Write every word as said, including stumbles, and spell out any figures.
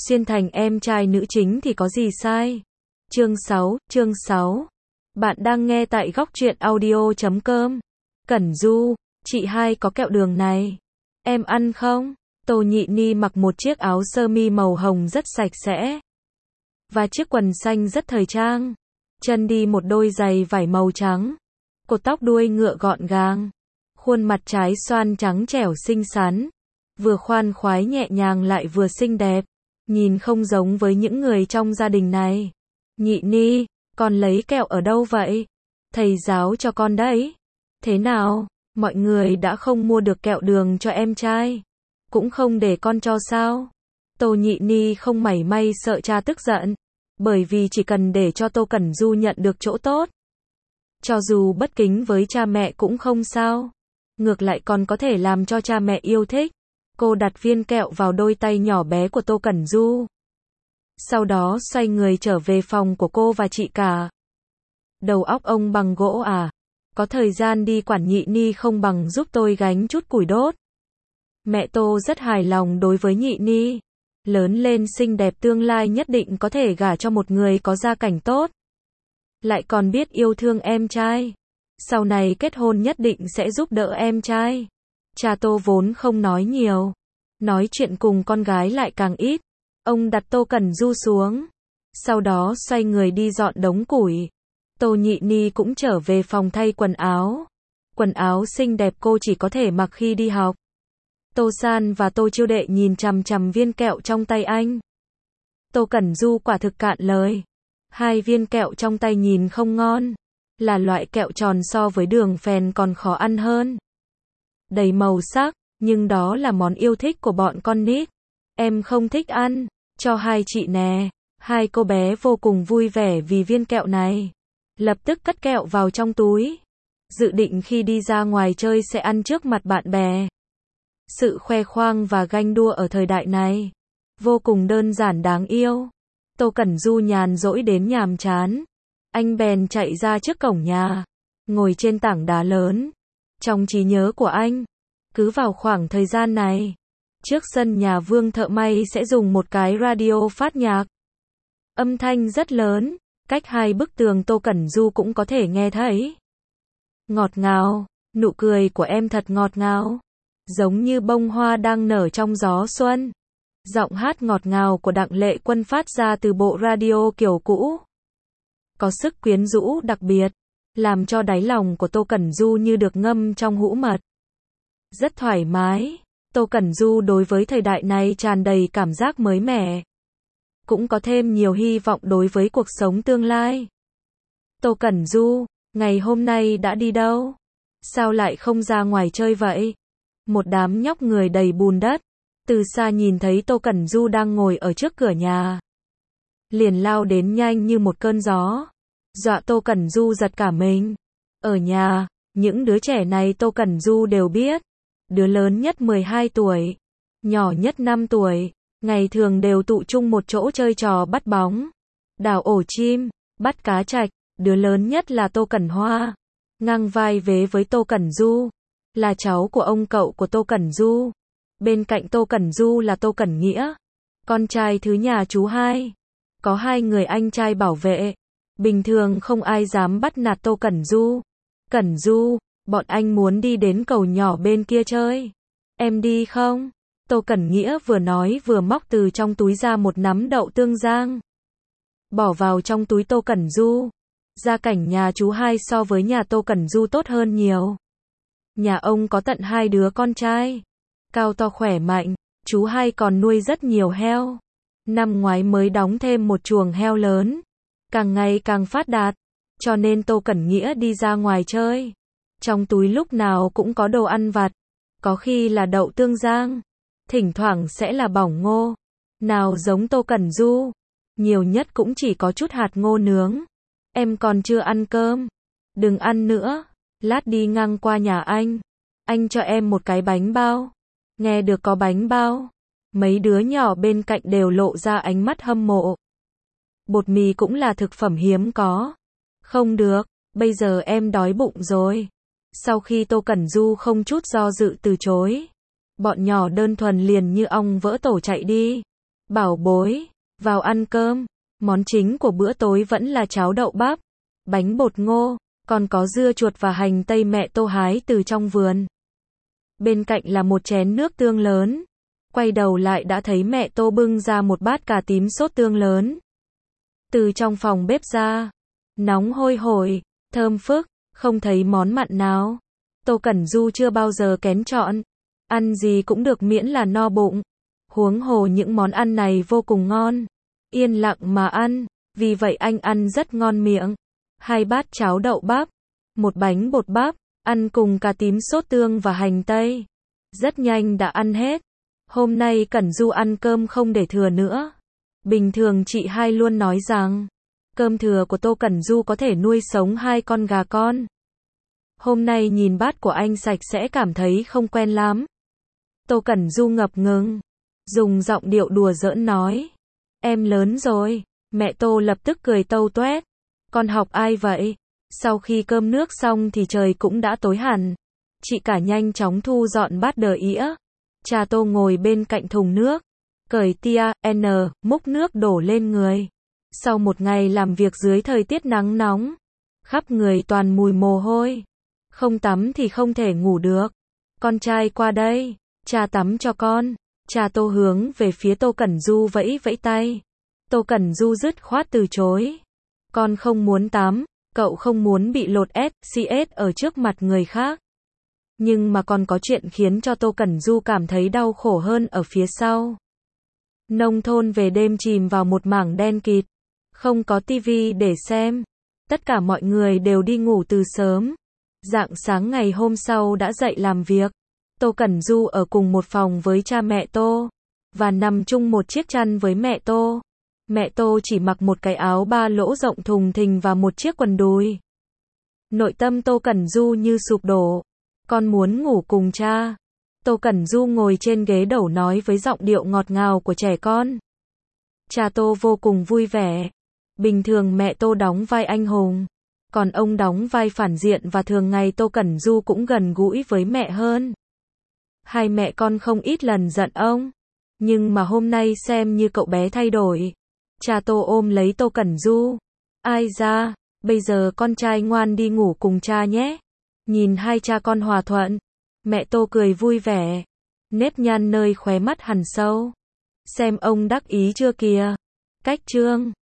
xuyên thành em trai nữ chính thì có gì sai. Chương sáu, chương sáu. Bạn đang nghe tại góc truyện audio chấm com. Cẩn Du, chị hai có kẹo đường này. Em ăn không? Tô Nhị Ni mặc một chiếc áo sơ mi màu hồng rất sạch sẽ. Và chiếc quần xanh rất thời trang. Chân đi một đôi giày vải màu trắng. Cột tóc đuôi ngựa gọn gàng. Khuôn mặt trái xoan trắng trẻo xinh xắn. Vừa khoan khoái nhẹ nhàng lại vừa xinh đẹp. Nhìn không giống với những người trong gia đình này. Nhị Ni, con lấy kẹo ở đâu vậy? Thầy giáo cho con đấy. Thế nào, mọi người đã không mua được kẹo đường cho em trai? Cũng không để con cho sao? Tô Nhị Ni không mảy may sợ cha tức giận. Bởi vì chỉ cần để cho Tô Cẩn Du nhận được chỗ tốt. Cho dù bất kính với cha mẹ cũng không sao. Ngược lại còn có thể làm cho cha mẹ yêu thích. Cô đặt viên kẹo vào đôi tay nhỏ bé của Tô Cẩn Du. Sau đó xoay người trở về phòng của cô và chị cả. Đầu óc ông bằng gỗ à? Có thời gian đi quản Nhị Ni không bằng giúp tôi gánh chút củi đốt. Mẹ Tô rất hài lòng đối với Nhị Ni. Lớn lên xinh đẹp tương lai nhất định có thể gả cho một người có gia cảnh tốt. Lại còn biết yêu thương em trai. Sau này kết hôn nhất định sẽ giúp đỡ em trai. Cha Tô vốn không nói nhiều. Nói chuyện cùng con gái lại càng ít. Ông đặt Tô Cẩn Du xuống. Sau đó xoay người đi dọn đống củi. Tô Nhị Ni cũng trở về phòng thay quần áo. Quần áo xinh đẹp cô chỉ có thể mặc khi đi học. Tô San và Tô Chiêu Đệ nhìn chằm chằm viên kẹo trong tay anh. Tô Cẩn Du quả thực cạn lời. Hai viên kẹo trong tay nhìn không ngon. Là loại kẹo tròn so với đường phèn còn khó ăn hơn. Đầy màu sắc, nhưng đó là món yêu thích của bọn con nít. Em không thích ăn, cho hai chị nè. Hai cô bé vô cùng vui vẻ vì viên kẹo này. Lập tức cất kẹo vào trong túi. Dự định khi đi ra ngoài chơi sẽ ăn trước mặt bạn bè. Sự khoe khoang và ganh đua ở thời đại này vô cùng đơn giản đáng yêu. Tô Cẩn Du nhàn rỗi đến nhàm chán. Anh bèn chạy ra trước cổng nhà. Ngồi trên tảng đá lớn. Trong trí nhớ của anh, cứ vào khoảng thời gian này, trước sân nhà Vương thợ may sẽ dùng một cái radio phát nhạc. Âm thanh rất lớn, cách hai bức tường Tô Cẩn Du cũng có thể nghe thấy. Ngọt ngào, nụ cười của em thật ngọt ngào. Giống như bông hoa đang nở trong gió xuân. Giọng hát ngọt ngào của Đặng Lệ Quân phát ra từ bộ radio kiểu cũ. Có sức quyến rũ đặc biệt. Làm cho đáy lòng của Tô Cẩn Du như được ngâm trong hũ mật. Rất thoải mái. Tô Cẩn Du đối với thời đại này tràn đầy cảm giác mới mẻ. Cũng có thêm nhiều hy vọng đối với cuộc sống tương lai. Tô Cẩn Du, ngày hôm nay đã đi đâu? Sao lại không ra ngoài chơi vậy? Một đám nhóc người đầy bùn đất. Từ xa nhìn thấy Tô Cẩn Du đang ngồi ở trước cửa nhà. Liền lao đến nhanh như một cơn gió. Dọa Tô Cẩn Du giật cả mình. Ở nhà, những đứa trẻ này Tô Cẩn Du đều biết. Đứa lớn nhất mười hai tuổi. Nhỏ nhất năm tuổi. Ngày thường đều tụ chung một chỗ chơi trò bắt bóng. Đào ổ chim, bắt cá trạch. Đứa lớn nhất là Tô Cẩn Hoa. Ngang vai vế với Tô Cẩn Du. Là cháu của ông cậu của Tô Cẩn Du. Bên cạnh Tô Cẩn Du là Tô Cẩn Nghĩa. Con trai thứ nhà chú hai. Có hai người anh trai bảo vệ. Bình thường không ai dám bắt nạt Tô Cẩn Du. Cẩn Du, bọn anh muốn đi đến cầu nhỏ bên kia chơi. Em đi không? Tô Cẩn Nghĩa vừa nói vừa móc từ trong túi ra một nắm đậu tương rang. Bỏ vào trong túi Tô Cẩn Du. Gia cảnh nhà chú hai so với nhà Tô Cẩn Du tốt hơn nhiều. Nhà ông có tận hai đứa con trai. Cao to khỏe mạnh. Chú hai còn nuôi rất nhiều heo. Năm ngoái mới đóng thêm một chuồng heo lớn. Càng ngày càng phát đạt. Cho nên Tô Cẩn Nghĩa đi ra ngoài chơi. Trong túi lúc nào cũng có đồ ăn vặt. Có khi là đậu tương rang. Thỉnh thoảng sẽ là bỏng ngô. Nào giống Tô Cẩn Du. Nhiều nhất cũng chỉ có chút hạt ngô nướng. Em còn chưa ăn cơm. Đừng ăn nữa. Lát đi ngang qua nhà anh. Anh cho em một cái bánh bao. Nghe được có bánh bao. Mấy đứa nhỏ bên cạnh đều lộ ra ánh mắt hâm mộ. Bột mì cũng là thực phẩm hiếm có. Không được, bây giờ em đói bụng rồi. Sau khi Tô Cẩn Du không chút do dự từ chối. Bọn nhỏ đơn thuần liền như ong vỡ tổ chạy đi. Bảo bối, vào ăn cơm. Món chính của bữa tối vẫn là cháo đậu bắp, bánh bột ngô, còn có dưa chuột và hành tây mẹ Tô hái từ trong vườn. Bên cạnh là một chén nước tương lớn. Quay đầu lại đã thấy mẹ Tô bưng ra một bát cà tím sốt tương lớn. Từ trong phòng bếp ra, nóng hôi hổi, thơm phức, không thấy món mặn nào. Tô Cẩn Du chưa bao giờ kén chọn, ăn gì cũng được miễn là no bụng. Huống hồ những món ăn này vô cùng ngon, yên lặng mà ăn, vì vậy anh ăn rất ngon miệng. Hai bát cháo đậu bắp, một bánh bột bắp, ăn cùng cà tím sốt tương và hành tây. Rất nhanh đã ăn hết. Hôm nay Cẩn Du ăn cơm không để thừa nữa. Bình thường chị hai luôn nói rằng, cơm thừa của Tô Cẩn Du có thể nuôi sống hai con gà con. Hôm nay nhìn bát của anh sạch sẽ cảm thấy không quen lắm. Tô Cẩn Du ngập ngừng, dùng giọng điệu đùa giỡn nói, em lớn rồi. Mẹ Tô lập tức cười tâu toét, con học ai vậy? Sau khi cơm nước xong thì trời cũng đã tối hẳn. Chị cả nhanh chóng thu dọn bát đờ ĩa. Cha Tô ngồi bên cạnh thùng nước, cởi tia, n, múc nước đổ lên người. Sau một ngày làm việc dưới thời tiết nắng nóng, khắp người toàn mùi mồ hôi. Không tắm thì không thể ngủ được. Con trai qua đây, cha tắm cho con. Cha Tô hướng về phía Tô Cẩn Du vẫy vẫy tay. Tô Cẩn Du dứt khoát từ chối. Con không muốn tắm, cậu không muốn bị lột ét xê ét ở trước mặt người khác. Nhưng mà còn có chuyện khiến cho Tô Cẩn Du cảm thấy đau khổ hơn ở phía sau. Nông thôn về đêm chìm vào một mảng đen kịt, không có tivi để xem. Tất cả mọi người đều đi ngủ từ sớm. Rạng sáng ngày hôm sau đã dậy làm việc. Tô Cẩn Du ở cùng một phòng với cha mẹ Tô, và nằm chung một chiếc chăn với mẹ Tô. Mẹ Tô chỉ mặc một cái áo ba lỗ rộng thùng thình và một chiếc quần đùi. Nội tâm Tô Cẩn Du như sụp đổ. Con muốn ngủ cùng cha. Tô Cẩn Du ngồi trên ghế đầu nói với giọng điệu ngọt ngào của trẻ con. Cha Tô vô cùng vui vẻ. Bình thường mẹ Tô đóng vai anh hùng, còn ông đóng vai phản diện và thường ngày Tô Cẩn Du cũng gần gũi với mẹ hơn. Hai mẹ con không ít lần giận ông, nhưng mà hôm nay xem như cậu bé thay đổi. Cha Tô ôm lấy Tô Cẩn Du. Ai ra, bây giờ con trai ngoan đi ngủ cùng cha nhé. Nhìn hai cha con hòa thuận, mẹ Tô cười vui vẻ, nếp nhăn nơi khóe mắt hằn sâu. Xem ông đắc ý chưa kìa. Cách chương